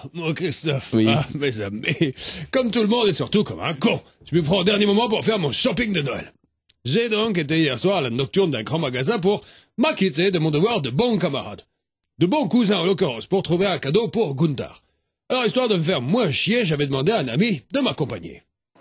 mon Christophe, Oui. mes amis, comme tout le monde et surtout comme un con, je me prends au dernier moment pour faire mon shopping de Noël. J'ai donc été hier soir à la nocturne d'un grand magasin pour m'acquitter de mon devoir de bon camarade. De bon cousin en l'occurrence, pour trouver un cadeau pour Gunther. Alors histoire de me faire moins chier, j'avais demandé à un ami de m'accompagner.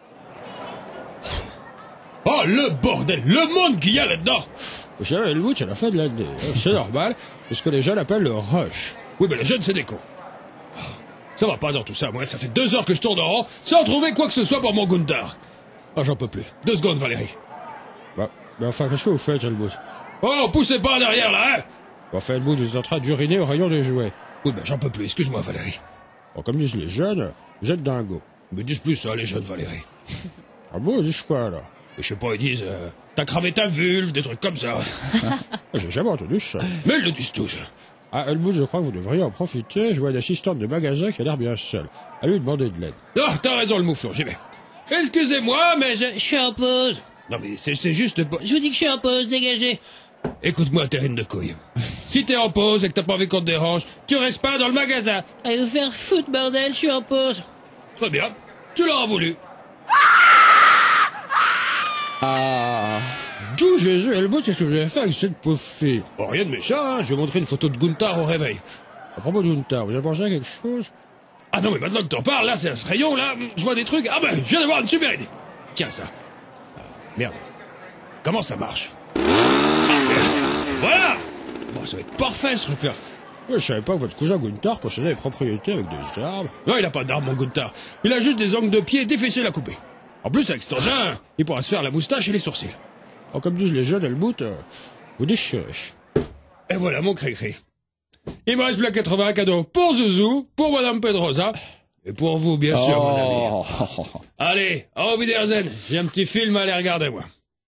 Oh le bordel, le monde qu'il y a là-dedans! Vous savez, Helmut, c'est la fin de l'année. C'est normal, c'est ce que les jeunes appellent le rush. Oui, mais les jeunes, c'est des cons. Ça va pas dans tout ça, moi. Ça fait 2 heures que je tourne en rond, sans trouver quoi que ce soit pour mon Gunther. Ah, j'en peux plus. 2 secondes, Valérie. Bah, mais enfin, qu'est-ce que vous faites, Helmut? Oh, poussez pas en arrière, là, hein! Enfin, Helmut, vous êtes en train d'uriner au rayon des jouets. Oui, ben j'en peux plus. Excuse-moi, Valérie. Bon, comme disent les jeunes, vous êtes dingo. Mais disent plus ça, les jeunes, Valérie. Ah bon, ils disent quoi, alors? Et je sais pas, ils disent, t'as cramé ta vulve, des trucs comme ça. J'ai jamais entendu ça. Mais ils le disent tous. Ah, Helmut, je crois que vous devriez en profiter. Je vois une assistante de magasin qui a l'air bien seule. Allez lui demander de l'aide. Ah, t'as raison, le mouflon, j'y vais. Excusez-moi, mais je suis en pause. Non, mais c'est juste pas... Je vous dis que je suis en pause, dégagez. Écoute-moi, terrine de couille. Si t'es en pause et que t'as pas envie qu'on te dérange, tu restes pas dans le magasin. Allez vous faire foutre, bordel, je suis en pause. Très bien, tu l'auras voulu. Ah. D'où Jésus, Helmut, qu'est-ce que vous avez fait avec cette pauvre fille? Oh, rien de méchant, hein. Je vais montrer une photo de Gunther au réveil. À propos de Gunther, vous avez pensé à quelque chose? Ah non, mais maintenant que t'en parles, là, c'est à ce rayon, là, je vois des trucs. Ah ben, je viens d'avoir une super idée. Tiens, ça. Ah, merde. Comment ça marche? Ah, merde. Voilà. Bon, ça va être parfait, ce truc-là. Je savais pas que votre cousin Gunther possédait des propriétés avec des armes. Non, il a pas d'arme, mon Gunther. Il a juste des ongles de pied défessés à couper. En plus, avec cet engin, il pourra se faire la moustache et les sourcils. Oh, comme disent les jeunes, Helmut, vous déchirez. Et voilà mon cri-cri. Il me reste plus qu'à trouver un cadeau pour Zouzou, pour Madame Pedrosa, et pour vous, bien sûr, mon ami. Allez, au Wiedersehen. J'ai un petit film à aller regarder, moi.